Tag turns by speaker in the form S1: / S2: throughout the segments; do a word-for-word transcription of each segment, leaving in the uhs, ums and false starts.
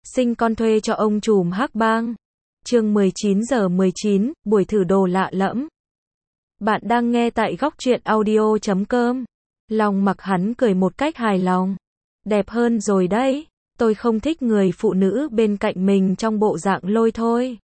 S1: sinh con thuê cho ông trùm hắc bang. Chương mười chín giờ mười chín, buổi thử đồ lạ lẫm. Bạn đang nghe tại góc truyện audio chấm com. Long Mặc hắn cười một cách hài lòng. Đẹp hơn rồi đấy, tôi không thích người phụ nữ bên cạnh mình trong bộ dạng lôi thôi.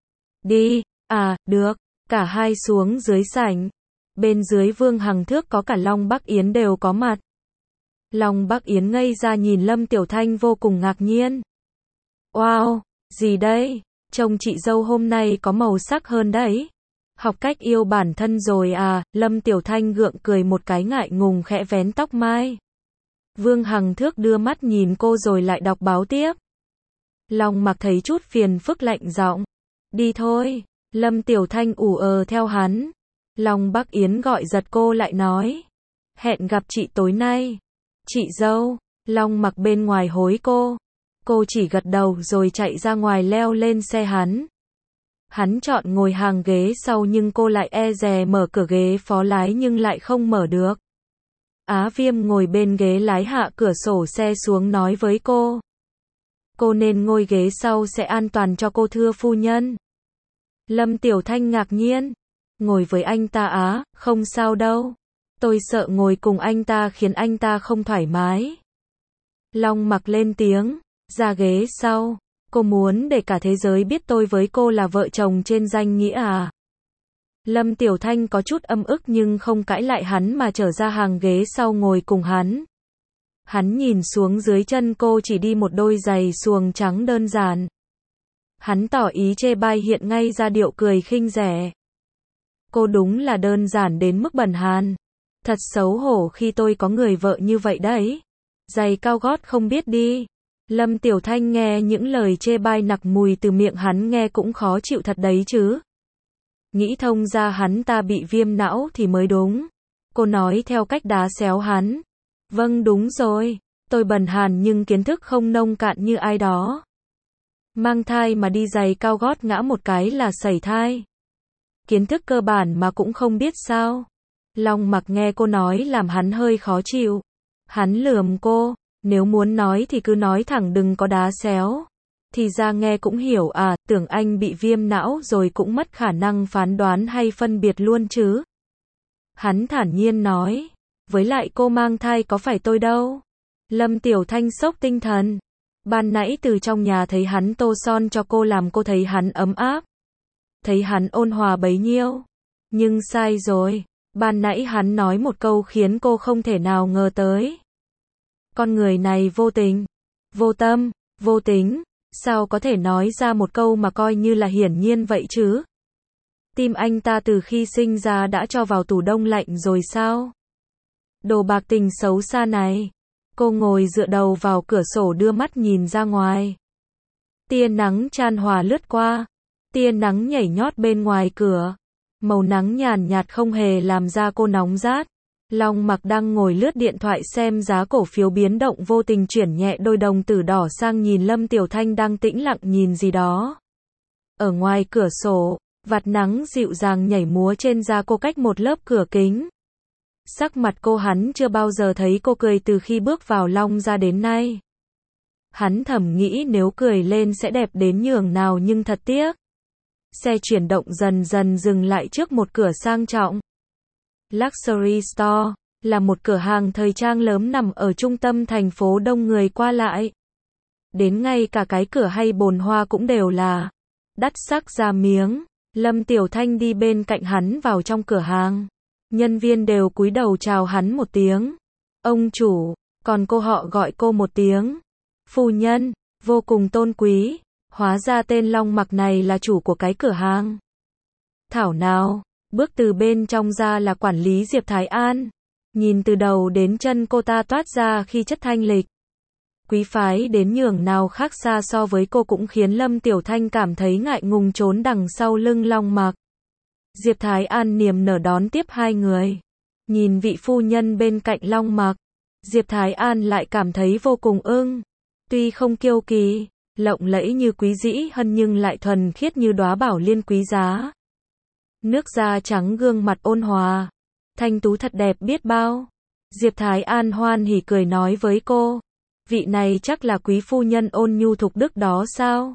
S1: Đi, à, được, cả hai xuống dưới sảnh. Bên dưới Vương Hằng Thước có cả Long Bắc Yến đều có mặt. Long Bắc Yến ngây ra nhìn Lâm Tiểu Thanh vô cùng ngạc nhiên. Wow, gì đây? Trông chị dâu hôm nay có màu sắc hơn đấy. Học cách yêu bản thân rồi à? Lâm Tiểu Thanh gượng cười một cái ngại ngùng khẽ vén tóc mai. Vương Hằng Thước đưa mắt nhìn cô rồi lại đọc báo tiếp. Long Mặc thấy chút phiền phức lạnh giọng. Đi thôi. Lâm Tiểu Thanh ủ ờ theo hắn. Long Bắc Yến gọi giật cô lại nói. Hẹn gặp chị tối nay. Chị dâu. Long Mặc bên ngoài hối cô. Cô chỉ gật đầu rồi chạy ra ngoài leo lên xe hắn. Hắn chọn ngồi hàng ghế sau nhưng cô lại e dè mở cửa ghế phó lái nhưng lại không mở được. Á Viêm ngồi bên ghế lái hạ cửa sổ xe xuống nói với cô. Cô nên ngồi ghế sau sẽ an toàn cho cô thưa phu nhân. Lâm Tiểu Thanh ngạc nhiên. Ngồi với anh ta á, không sao đâu. Tôi sợ ngồi cùng anh ta khiến anh ta không thoải mái. Long Mặc lên tiếng. Ra ghế sau. Cô muốn để cả thế giới biết tôi với cô là vợ chồng trên danh nghĩa à? Lâm Tiểu Thanh có chút âm ức nhưng không cãi lại hắn mà trở ra hàng ghế sau ngồi cùng hắn. Hắn nhìn xuống dưới chân cô chỉ đi một đôi giày xuồng trắng đơn giản. Hắn tỏ ý chê bai hiện ngay ra điệu cười khinh rẻ. Cô đúng là đơn giản đến mức bẩn hàn. Thật xấu hổ khi tôi có người vợ như vậy đấy. Giày cao gót không biết đi. Lâm Tiểu Thanh nghe những lời chê bai nặc mùi từ miệng hắn nghe cũng khó chịu thật đấy chứ. Nghĩ thông ra hắn ta bị viêm não thì mới đúng. Cô nói theo cách đá xéo hắn. Vâng đúng rồi, tôi bần hàn nhưng kiến thức không nông cạn như ai đó. Mang thai mà đi giày cao gót ngã một cái là sẩy thai. Kiến thức cơ bản mà cũng không biết sao. Long Mặc nghe cô nói làm hắn hơi khó chịu. Hắn lườm cô. Nếu muốn nói thì cứ nói thẳng đừng có đá xéo. Thì ra nghe cũng hiểu à, tưởng anh bị viêm não rồi cũng mất khả năng phán đoán hay phân biệt luôn chứ. Hắn thản nhiên nói. Với lại cô mang thai có phải tôi đâu. Lâm Tiểu Thanh sốc tinh thần. Ban nãy từ trong nhà thấy hắn tô son cho cô làm cô thấy hắn ấm áp. Thấy hắn ôn hòa bấy nhiêu. Nhưng sai rồi. Ban nãy hắn nói một câu khiến cô không thể nào ngờ tới. Con người này vô tình, vô tâm, vô tính, sao có thể nói ra một câu mà coi như là hiển nhiên vậy chứ? Tim anh ta từ khi sinh ra đã cho vào tủ đông lạnh rồi sao? Đồ bạc tình xấu xa này. Cô ngồi dựa đầu vào cửa sổ đưa mắt nhìn ra ngoài. Tia nắng chan hòa lướt qua. Tia nắng nhảy nhót bên ngoài cửa. Màu nắng nhàn nhạt không hề làm da cô nóng rát. Long Mặc đang ngồi lướt điện thoại xem giá cổ phiếu biến động vô tình chuyển nhẹ đôi đồng tử đỏ sang nhìn Lâm Tiểu Thanh đang tĩnh lặng nhìn gì đó. Ở ngoài cửa sổ, vạt nắng dịu dàng nhảy múa trên da cô cách một lớp cửa kính. Sắc mặt cô hắn chưa bao giờ thấy cô cười từ khi bước vào Long ra đến nay. Hắn thầm nghĩ nếu cười lên sẽ đẹp đến nhường nào nhưng thật tiếc. Xe chuyển động dần dần dừng lại trước một cửa sang trọng. Luxury Store là một cửa hàng thời trang lớn nằm ở trung tâm thành phố đông người qua lại. Đến ngay cả cái cửa hay bồn hoa cũng đều là đắt sắc ra miếng. Lâm Tiểu Thanh đi bên cạnh hắn vào trong cửa hàng. Nhân viên đều cúi đầu chào hắn một tiếng. Ông chủ, còn cô họ gọi cô một tiếng. Phu nhân, vô cùng tôn quý. Hóa ra tên Long Mặc này là chủ của cái cửa hàng. Thảo nào. Bước từ bên trong ra là quản lý Diệp Thái An. Nhìn từ đầu đến chân cô ta toát ra khí chất thanh lịch. Quý phái đến nhường nào khác xa so với cô cũng khiến Lâm Tiểu Thanh cảm thấy ngại ngùng trốn đằng sau lưng Long Mặc. Diệp Thái An niềm nở đón tiếp hai người. Nhìn vị phu nhân bên cạnh Long Mặc. Diệp Thái An lại cảm thấy vô cùng ưng. Tuy không kiêu kỳ, lộng lẫy như Quý Dĩ Hân nhưng lại thuần khiết như đóa bảo liên quý giá. Nước da trắng gương mặt ôn hòa. Thanh tú thật đẹp biết bao. Diệp Thái An hoan hỉ cười nói với cô. vị này chắc là quý phu nhân ôn nhu thục đức đó sao?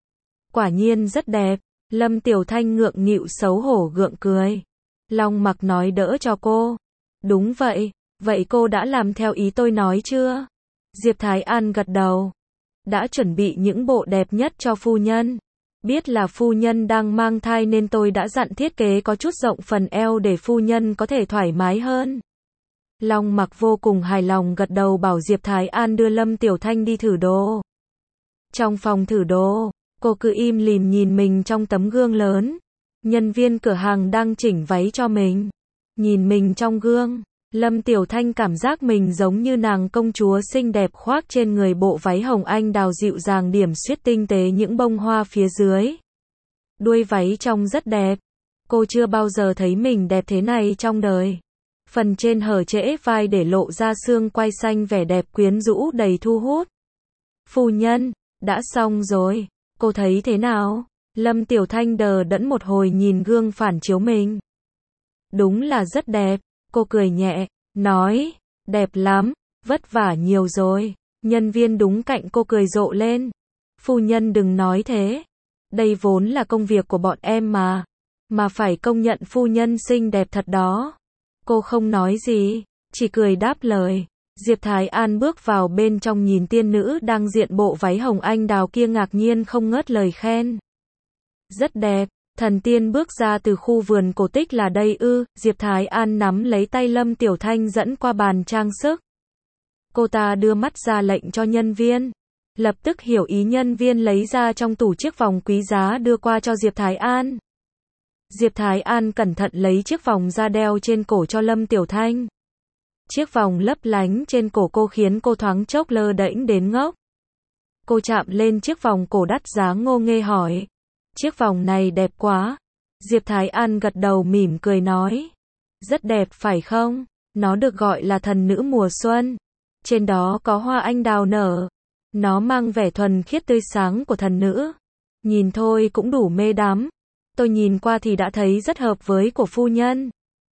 S1: Quả nhiên rất đẹp. Lâm Tiểu Thanh ngượng nghịu xấu hổ gượng cười. Long Mặc nói đỡ cho cô. Đúng vậy, vậy cô đã làm theo ý tôi nói chưa? Diệp Thái An gật đầu. Đã chuẩn bị những bộ đẹp nhất cho phu nhân. Biết là phu nhân đang mang thai nên tôi đã dặn thiết kế có chút rộng phần eo để phu nhân có thể thoải mái hơn. Long Mặc vô cùng hài lòng gật đầu bảo Diệp Thái An đưa Lâm Tiểu Thanh đi thử đồ. Trong phòng thử đồ, cô cứ im lìm nhìn mình trong tấm gương lớn. Nhân viên cửa hàng đang chỉnh váy cho mình. Nhìn mình trong gương, Lâm Tiểu Thanh cảm giác mình giống như nàng công chúa xinh đẹp khoác trên người bộ váy hồng anh đào dịu dàng điểm xuyết tinh tế những bông hoa phía dưới. Đuôi váy trông rất đẹp. Cô chưa bao giờ thấy mình đẹp thế này trong đời. Phần trên hở trễ vai để lộ ra xương quai xanh vẻ đẹp quyến rũ đầy thu hút. Phu nhân, đã xong rồi. Cô thấy thế nào? Lâm Tiểu Thanh đờ đẫn một hồi nhìn gương phản chiếu mình. Đúng là rất đẹp. Cô cười nhẹ, nói, đẹp lắm, vất vả nhiều rồi. Nhân viên đúng cạnh cô cười rộ lên. Phu nhân đừng nói thế. Đây vốn là công việc của bọn em mà. Mà phải công nhận phu nhân xinh đẹp thật đó. Cô không nói gì, chỉ cười đáp lời. Diệp Thái An bước vào bên trong nhìn tiên nữ đang diện bộ váy hồng anh đào kia ngạc nhiên không ngớt lời khen. Rất đẹp. Thần tiên bước ra từ khu vườn cổ tích là đây ư? Diệp Thái An nắm lấy tay Lâm Tiểu Thanh dẫn qua bàn trang sức. Cô ta đưa mắt ra lệnh cho nhân viên. Lập tức hiểu ý, nhân viên lấy ra trong tủ chiếc vòng quý giá đưa qua cho Diệp Thái An. Diệp Thái An cẩn thận lấy chiếc vòng ra đeo trên cổ cho Lâm Tiểu Thanh. Chiếc vòng lấp lánh trên cổ cô khiến cô thoáng chốc lơ đễnh đến ngốc. Cô chạm lên chiếc vòng cổ đắt giá ngô nghê hỏi. Chiếc vòng này đẹp quá. Diệp Thái An gật đầu mỉm cười nói. Rất đẹp phải không? Nó được gọi là thần nữ mùa xuân. Trên đó có hoa anh đào nở. Nó mang vẻ thuần khiết tươi sáng của thần nữ. Nhìn thôi cũng đủ mê đắm. Tôi nhìn qua thì đã thấy rất hợp với của phu nhân.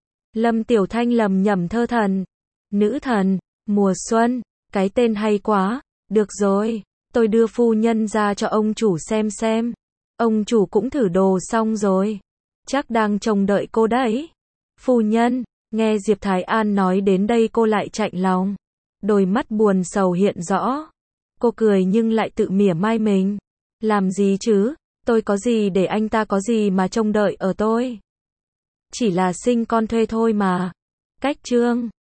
S1: Lâm Tiểu Thanh lầm nhầm thơ thần. Nữ thần, mùa xuân, cái tên hay quá. Được rồi, tôi đưa phu nhân ra cho ông chủ xem xem. Ông chủ cũng thử đồ xong rồi. Chắc đang trông đợi cô đấy. Phu nhân, nghe Diệp Thái An nói đến đây cô lại chạnh lòng. Đôi mắt buồn sầu hiện rõ. Cô cười nhưng lại tự mỉa mai mình. Làm gì chứ, tôi có gì để anh ta có gì mà trông đợi ở tôi. Chỉ là sinh con thuê thôi mà. Cách chương